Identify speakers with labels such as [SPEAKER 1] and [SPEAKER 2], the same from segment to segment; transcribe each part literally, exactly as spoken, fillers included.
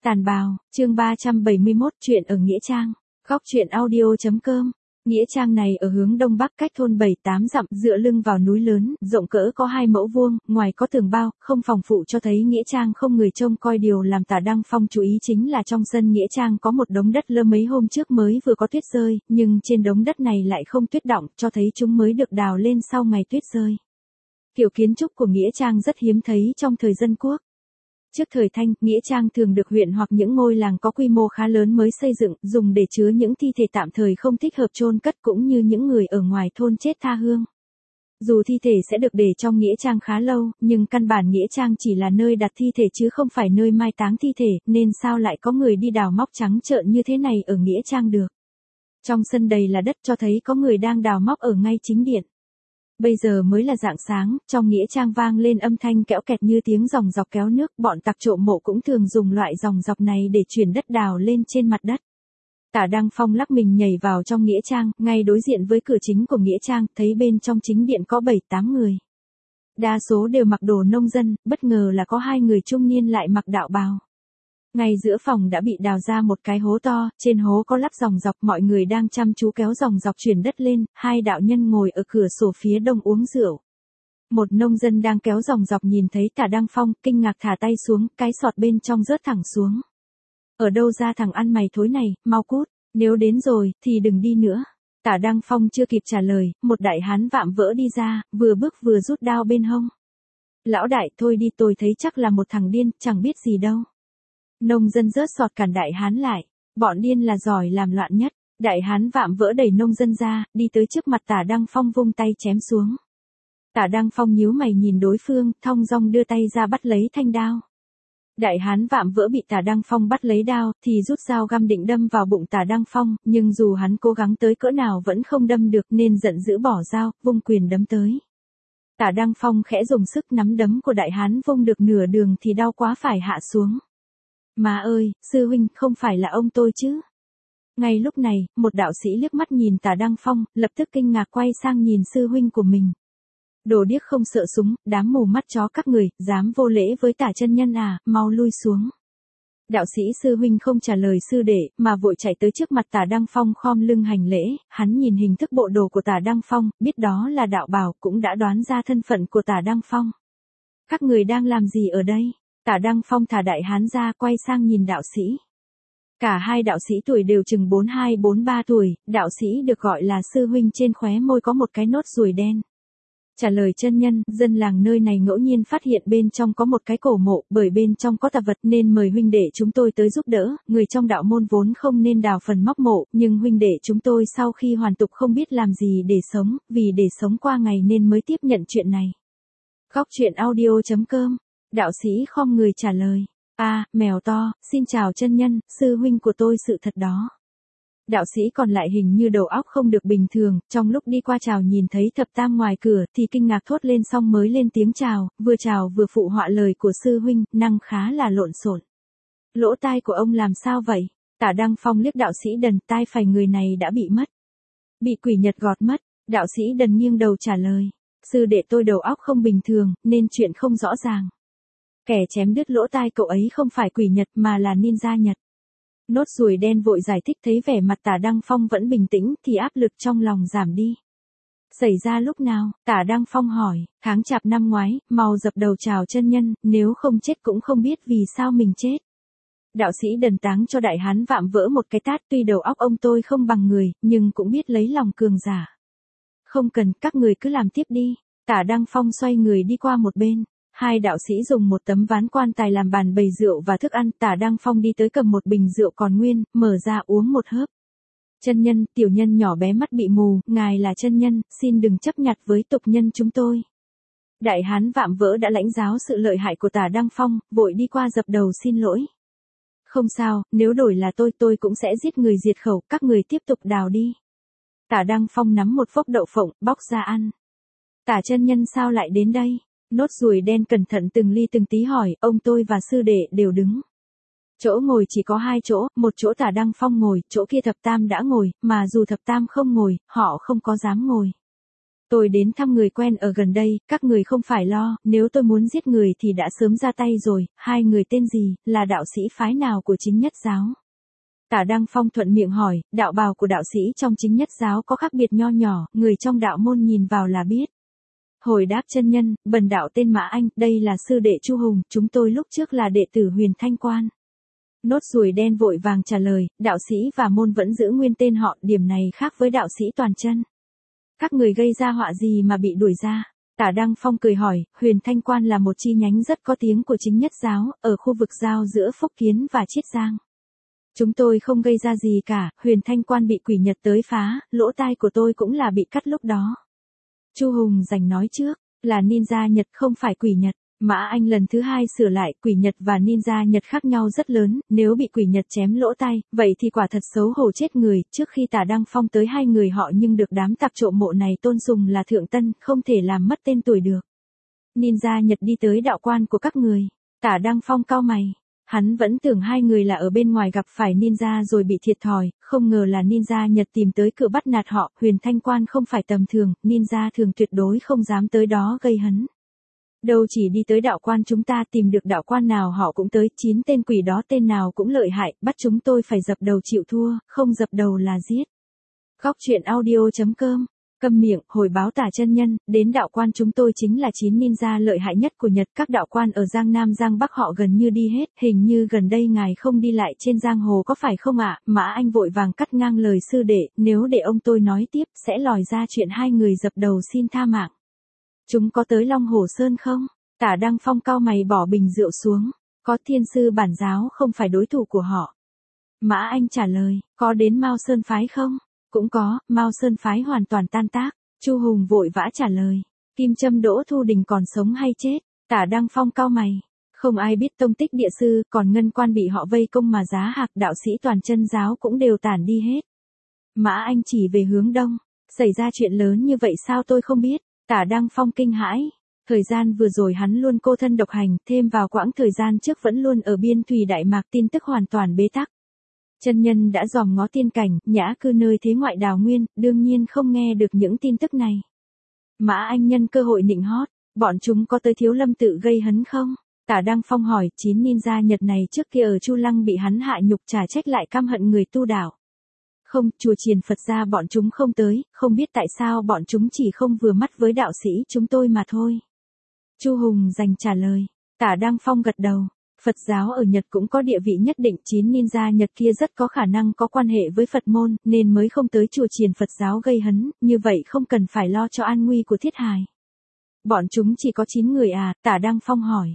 [SPEAKER 1] Tàn bào, chương ba trăm bảy mươi mốt, chuyện ở Nghĩa Trang. Góc truyện audio chấm com. Nghĩa Trang này ở hướng đông bắc cách thôn bảy tám dặm, dựa lưng vào núi lớn, rộng cỡ có hai mẫu vuông, ngoài có tường bao, không phòng phụ cho thấy Nghĩa Trang không người trông coi. Điều làm Tả Đăng Phong chú ý chính là trong sân Nghĩa Trang có một đống đất lơ mấy hôm trước mới vừa có tuyết rơi, nhưng trên đống đất này lại không tuyết đọng, cho thấy chúng mới được đào lên sau ngày tuyết rơi. Kiểu kiến trúc của Nghĩa Trang rất hiếm thấy trong thời dân quốc. Trước thời Thanh, Nghĩa Trang thường được huyện hoặc những ngôi làng có quy mô khá lớn mới xây dựng, dùng để chứa những thi thể tạm thời không thích hợp chôn cất cũng như những người ở ngoài thôn chết tha hương. Dù thi thể sẽ được để trong Nghĩa Trang khá lâu, nhưng căn bản Nghĩa Trang chỉ là nơi đặt thi thể chứ không phải nơi mai táng thi thể, nên sao lại có người đi đào móc trắng trợn như thế này ở Nghĩa Trang được. Trong sân đầy là đất cho thấy có người đang đào móc ở ngay chính điện. Bây giờ mới là rạng sáng, trong Nghĩa Trang vang lên âm thanh kẽo kẹt như tiếng dòng dọc kéo nước. Bọn tặc trộm mộ cũng thường dùng loại dòng dọc này để chuyển đất đào lên trên mặt đất. Tả Đăng Phong lắc mình nhảy vào trong Nghĩa Trang, ngay đối diện với cửa chính của Nghĩa Trang, thấy bên trong chính điện có bảy tám người. Đa số đều mặc đồ nông dân, bất ngờ là có hai người trung niên lại mặc đạo bào. Ngay giữa phòng đã bị đào ra một cái hố to, trên hố có lắp dòng dọc, mọi người đang chăm chú kéo dòng dọc chuyển đất lên, hai đạo nhân ngồi ở cửa sổ phía đông uống rượu. Một nông dân đang kéo dòng dọc nhìn thấy Tả Đăng Phong, kinh ngạc thả tay xuống, cái sọt bên trong rớt thẳng xuống. Ở đâu ra thằng ăn mày thối này, mau cút, nếu đến rồi, thì đừng đi nữa. Tả Đăng Phong chưa kịp trả lời, một đại hán vạm vỡ đi ra, vừa bước vừa rút đao bên hông. Lão đại, thôi đi, tôi thấy chắc là một thằng điên, chẳng biết gì đâu. Nông dân rớt sọt cản đại hán lại, bọn điên là giỏi làm loạn nhất. Đại hán vạm vỡ đẩy nông dân ra, đi tới trước mặt Tả Đăng Phong vung tay chém xuống. Tả Đăng Phong nhíu mày nhìn đối phương, thong dong đưa tay ra bắt lấy thanh đao. Đại hán vạm vỡ bị Tả Đăng Phong bắt lấy đao, thì rút dao găm định đâm vào bụng Tả Đăng Phong, nhưng dù hắn cố gắng tới cỡ nào vẫn không đâm được nên giận dữ bỏ dao, vung quyền đấm tới. Tả Đăng Phong khẽ dùng sức, nắm đấm của đại hán vung được nửa đường thì đau quá phải hạ xuống. Má ơi, sư huynh, không phải là ông tôi chứ? Ngay lúc này, một đạo sĩ liếc mắt nhìn Tả Đăng Phong, lập tức kinh ngạc quay sang nhìn sư huynh của mình. Đồ điếc không sợ súng, đám mù mắt chó các người, dám vô lễ với Tả chân nhân à, mau lui xuống. Đạo sĩ sư huynh không trả lời sư đệ, mà vội chạy tới trước mặt Tả Đăng Phong khom lưng hành lễ. Hắn nhìn hình thức bộ đồ của Tả Đăng Phong, biết đó là đạo bào, cũng đã đoán ra thân phận của Tả Đăng Phong. Các người đang làm gì ở đây? Tả Đăng Phong thả đại hán ra, quay sang nhìn đạo sĩ. Cả hai đạo sĩ tuổi đều chừng bốn hai bốn ba tuổi, đạo sĩ được gọi là sư huynh trên khóe môi có một cái nốt ruồi đen. Trả lời chân nhân, dân làng nơi này ngẫu nhiên phát hiện bên trong có một cái cổ mộ, bởi bên trong có tà vật nên mời huynh đệ chúng tôi tới giúp đỡ. Người trong đạo môn vốn không nên đào phần móc mộ, nhưng huynh đệ chúng tôi sau khi hoàn tục không biết làm gì để sống, vì để sống qua ngày nên mới tiếp nhận chuyện này. Góc truyện audio chấm com. Đạo sĩ khom người trả lời. A, à, mèo to, xin chào chân nhân, sư huynh của tôi sự thật đó. Đạo sĩ còn lại hình như đầu óc không được bình thường, trong lúc đi qua chào nhìn thấy thập tam ngoài cửa thì kinh ngạc thốt lên xong mới lên tiếng chào, vừa chào vừa phụ họa lời của sư huynh, năng khá là lộn xộn. Lỗ tai của ông làm sao vậy? Tả Đăng Phong liếc đạo sĩ đần, tai phải người này đã bị mất. Bị quỷ Nhật gọt mất, đạo sĩ đần nghiêng đầu trả lời. Sư đệ tôi đầu óc không bình thường, nên chuyện không rõ ràng. Kẻ chém đứt lỗ tai cậu ấy không phải quỷ Nhật mà là ninja Nhật. Nốt ruồi đen vội giải thích, thấy vẻ mặt Tả Đăng Phong vẫn bình tĩnh thì áp lực trong lòng giảm đi. Xảy ra lúc nào? Tả Đăng Phong hỏi. Tháng chạp năm ngoái, mau dập đầu chào chân nhân, nếu không chết cũng không biết vì sao mình chết. Đạo sĩ đần táng cho đại hán vạm vỡ một cái tát, tuy đầu óc ông tôi không bằng người, nhưng cũng biết lấy lòng cường giả. Không cần, các người cứ làm tiếp đi. Tả Đăng Phong xoay người đi qua một bên. Hai đạo sĩ dùng một tấm ván quan tài làm bàn bày rượu và thức ăn. Tả Đăng Phong đi tới cầm một bình rượu còn nguyên, mở ra uống một hớp. Chân nhân, tiểu nhân nhỏ bé mắt bị mù, ngài là chân nhân, xin đừng chấp nhặt với tục nhân chúng tôi. Đại hán vạm vỡ đã lãnh giáo sự lợi hại của Tả Đăng Phong, vội đi qua dập đầu xin lỗi. Không sao, nếu đổi là tôi tôi cũng sẽ giết người diệt khẩu, các người tiếp tục đào đi. Tả Đăng Phong nắm một phốc đậu phộng, bóc ra ăn. Tả chân nhân sao lại đến đây? Nốt ruồi đen cẩn thận từng ly từng tí hỏi, ông tôi và sư đệ đều đứng. Chỗ ngồi chỉ có hai chỗ, một chỗ Tả Đăng Phong ngồi, chỗ kia thập tam đã ngồi, mà dù thập tam không ngồi, họ không có dám ngồi. Tôi đến thăm người quen ở gần đây, các người không phải lo, nếu tôi muốn giết người thì đã sớm ra tay rồi, hai người tên gì, là đạo sĩ phái nào của Chính Nhất giáo? Tả Đăng Phong thuận miệng hỏi, đạo bào của đạo sĩ trong Chính Nhất giáo có khác biệt nho nhỏ, người trong đạo môn nhìn vào là biết. Hồi đáp chân nhân, bần đạo tên Mã Anh, đây là sư đệ Chu Hùng, chúng tôi lúc trước là đệ tử Huyền Thanh Quan. Nốt ruồi đen vội vàng trả lời, đạo sĩ và môn vẫn giữ nguyên tên họ, điểm này khác với đạo sĩ toàn chân. Các người gây ra họa gì mà bị đuổi ra? Tả Đăng Phong cười hỏi, Huyền Thanh Quan là một chi nhánh rất có tiếng của Chính Nhất giáo, ở khu vực giao giữa Phúc Kiến và Chiết Giang. Chúng tôi không gây ra gì cả, Huyền Thanh Quan bị quỷ Nhật tới phá, lỗ tai của tôi cũng là bị cắt lúc đó. Chu Hùng giành nói trước, là ninja Nhật không phải quỷ Nhật. Mã Anh lần thứ hai sửa lại, quỷ Nhật và ninja Nhật khác nhau rất lớn, nếu bị quỷ Nhật chém lỗ tai, vậy thì quả thật xấu hổ chết người, trước khi Tả Đăng Phong tới hai người họ nhưng được đám tặc trộm mộ này tôn sùng là thượng tân, không thể làm mất tên tuổi được. Ninja Nhật đi tới đạo quan của các người, Tả Đăng Phong cau mày. Hắn vẫn tưởng hai người là ở bên ngoài gặp phải ninja rồi bị thiệt thòi, không ngờ là ninja Nhật tìm tới cửa bắt nạt họ, Huyền Thanh Quan không phải tầm thường, ninja thường tuyệt đối không dám tới đó gây hấn. Đâu chỉ đi tới đạo quan chúng ta tìm được đạo quan nào họ cũng tới, chín tên quỷ đó tên nào cũng lợi hại, bắt chúng tôi phải dập đầu chịu thua, không dập đầu là giết. Góc truyện audio.com. Câm miệng, hồi báo Tả chân nhân, đến đạo quan chúng tôi chính là chín ninja lợi hại nhất của Nhật, các đạo quan ở Giang Nam Giang Bắc họ gần như đi hết, hình như gần đây ngài không đi lại trên giang hồ có phải không ạ? Mã Anh vội vàng cắt ngang lời sư đệ, nếu để ông tôi nói tiếp, sẽ lòi ra chuyện hai người dập đầu xin tha mạng. Chúng có tới Long Hồ Sơn không? Tả Đăng Phong cau mày bỏ bình rượu xuống, có thiên sư bản giáo không phải đối thủ của họ. Mã Anh trả lời, có đến Mao Sơn phái không? Cũng có, Mao Sơn phái hoàn toàn tan tác. Chu Hùng vội vã trả lời, Kim Châm Đỗ Thu Đình còn sống hay chết? Tả Đăng Phong cau mày, không ai biết tông tích địa sư, còn Ngân Quan bị họ vây công mà giá hạc, đạo sĩ toàn chân giáo cũng đều tản đi hết. Mã Anh chỉ về hướng đông, xảy ra chuyện lớn như vậy sao tôi không biết? Tả Đăng Phong kinh hãi, thời gian vừa rồi hắn luôn cô thân độc hành, thêm vào quãng thời gian trước vẫn luôn ở biên thủy Đại Mạc, tin tức hoàn toàn bế tắc. Chân nhân đã dòm ngó tiên cảnh, nhã cư nơi thế ngoại đào nguyên, đương nhiên không nghe được những tin tức này. Mã Anh nhân cơ hội nịnh hót, bọn chúng có tới Thiếu Lâm tự gây hấn không? Tả Đăng Phong hỏi, chín ninja Nhật này trước kia ở Chu Lăng bị hắn hạ nhục trả trách lại căm hận người tu đạo. Không, chùa Chiền Phật ra bọn chúng không tới, không biết tại sao bọn chúng chỉ không vừa mắt với đạo sĩ chúng tôi mà thôi. Chu Hùng dành trả lời, Tả Đăng Phong gật đầu. Phật giáo ở Nhật cũng có địa vị nhất định, chín ninja Nhật kia rất có khả năng có quan hệ với Phật môn, nên mới không tới chùa Chiền Phật giáo gây hấn, như vậy không cần phải lo cho an nguy của Thiết Hài. Bọn chúng chỉ có chín người à? Tả Đăng Phong hỏi.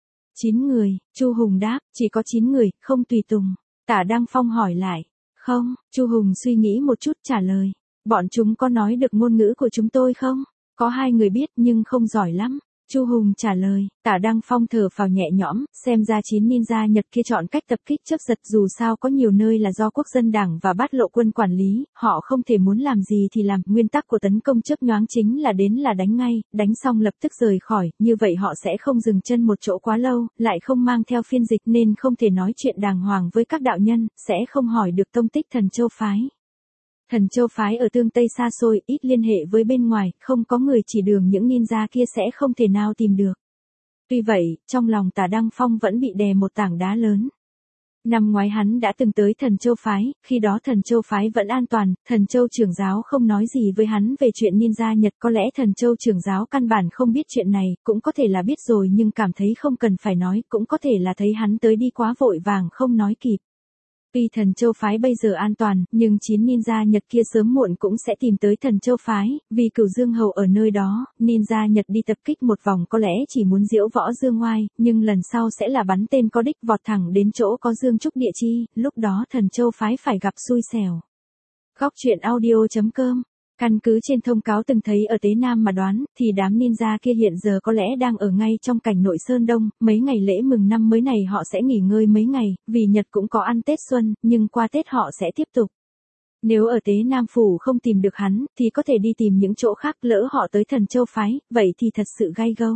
[SPEAKER 1] chín người, Chu Hùng đáp, chỉ có chín người, không tùy tùng. Tả Đăng Phong hỏi lại, không, Chu Hùng suy nghĩ một chút trả lời, bọn chúng có nói được ngôn ngữ của chúng tôi không? Có hai người biết nhưng không giỏi lắm. Chu Hùng trả lời, Tả Đăng Phong thở phào nhẹ nhõm, xem ra chín ninja Nhật kia chọn cách tập kích chớp giật, dù sao có nhiều nơi là do quốc dân đảng và bát lộ quân quản lý, họ không thể muốn làm gì thì làm, nguyên tắc của tấn công chớp nhoáng chính là đến là đánh ngay, đánh xong lập tức rời khỏi, như vậy họ sẽ không dừng chân một chỗ quá lâu, lại không mang theo phiên dịch nên không thể nói chuyện đàng hoàng với các đạo nhân, sẽ không hỏi được tông tích Thần Châu phái. Thần Châu phái ở tương Tây xa xôi, ít liên hệ với bên ngoài, không có người chỉ đường, những ninja kia sẽ không thể nào tìm được. Tuy vậy, trong lòng Tả Đăng Phong vẫn bị đè một tảng đá lớn. Năm ngoái hắn đã từng tới Thần Châu phái, khi đó Thần Châu phái vẫn an toàn, Thần Châu trưởng giáo không nói gì với hắn về chuyện ninja Nhật, có lẽ Thần Châu trưởng giáo căn bản không biết chuyện này, cũng có thể là biết rồi nhưng cảm thấy không cần phải nói, cũng có thể là thấy hắn tới đi quá vội vàng không nói kịp. Tuy Thần Châu phái bây giờ an toàn, nhưng chín ninja Nhật kia sớm muộn cũng sẽ tìm tới Thần Châu phái, vì Cửu Dương Hầu ở nơi đó, ninja Nhật đi tập kích một vòng có lẽ chỉ muốn diễu võ dương oai, nhưng lần sau sẽ là bắn tên có đích, vọt thẳng đến chỗ có Dương Trúc địa chi, lúc đó Thần Châu phái phải gặp xui xẻo. Góc truyện audio.com. Căn cứ trên thông cáo từng thấy ở Tế Nam mà đoán, thì đám ninja kia hiện giờ có lẽ đang ở ngay trong cảnh nội Sơn Đông, mấy ngày lễ mừng năm mới này họ sẽ nghỉ ngơi mấy ngày, vì Nhật cũng có ăn Tết Xuân, nhưng qua Tết họ sẽ tiếp tục. Nếu ở Tế Nam Phủ không tìm được hắn, thì có thể đi tìm những chỗ khác, lỡ họ tới Thần Châu phái, vậy thì thật sự gay gâu.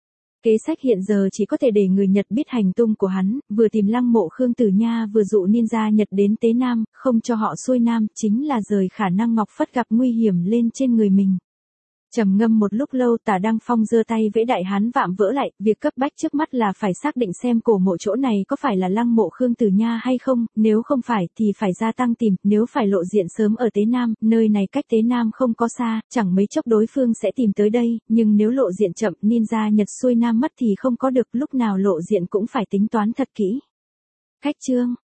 [SPEAKER 1] Kế sách hiện giờ chỉ có thể để người Nhật biết hành tung của hắn, vừa tìm Lăng Mộ Khương Tử Nha vừa dụ ninja Nhật đến Tế Nam, không cho họ xuôi Nam, chính là rời khả năng Ngọc Phất gặp nguy hiểm lên trên người mình. Trầm ngâm một lúc lâu, Tả Đăng Phong giơ tay vẫy đại hán vạm vỡ lại, việc cấp bách trước mắt là phải xác định xem cổ mộ chỗ này có phải là lăng mộ Khương Tử Nha hay không, nếu không phải thì phải gia tăng tìm, nếu phải lộ diện sớm ở Tế Nam, nơi này cách Tế Nam không có xa, chẳng mấy chốc đối phương sẽ tìm tới đây, nhưng nếu lộ diện chậm, ninja Nhật xuôi Nam mất thì không có được, lúc nào lộ diện cũng phải tính toán thật kỹ. Khách trương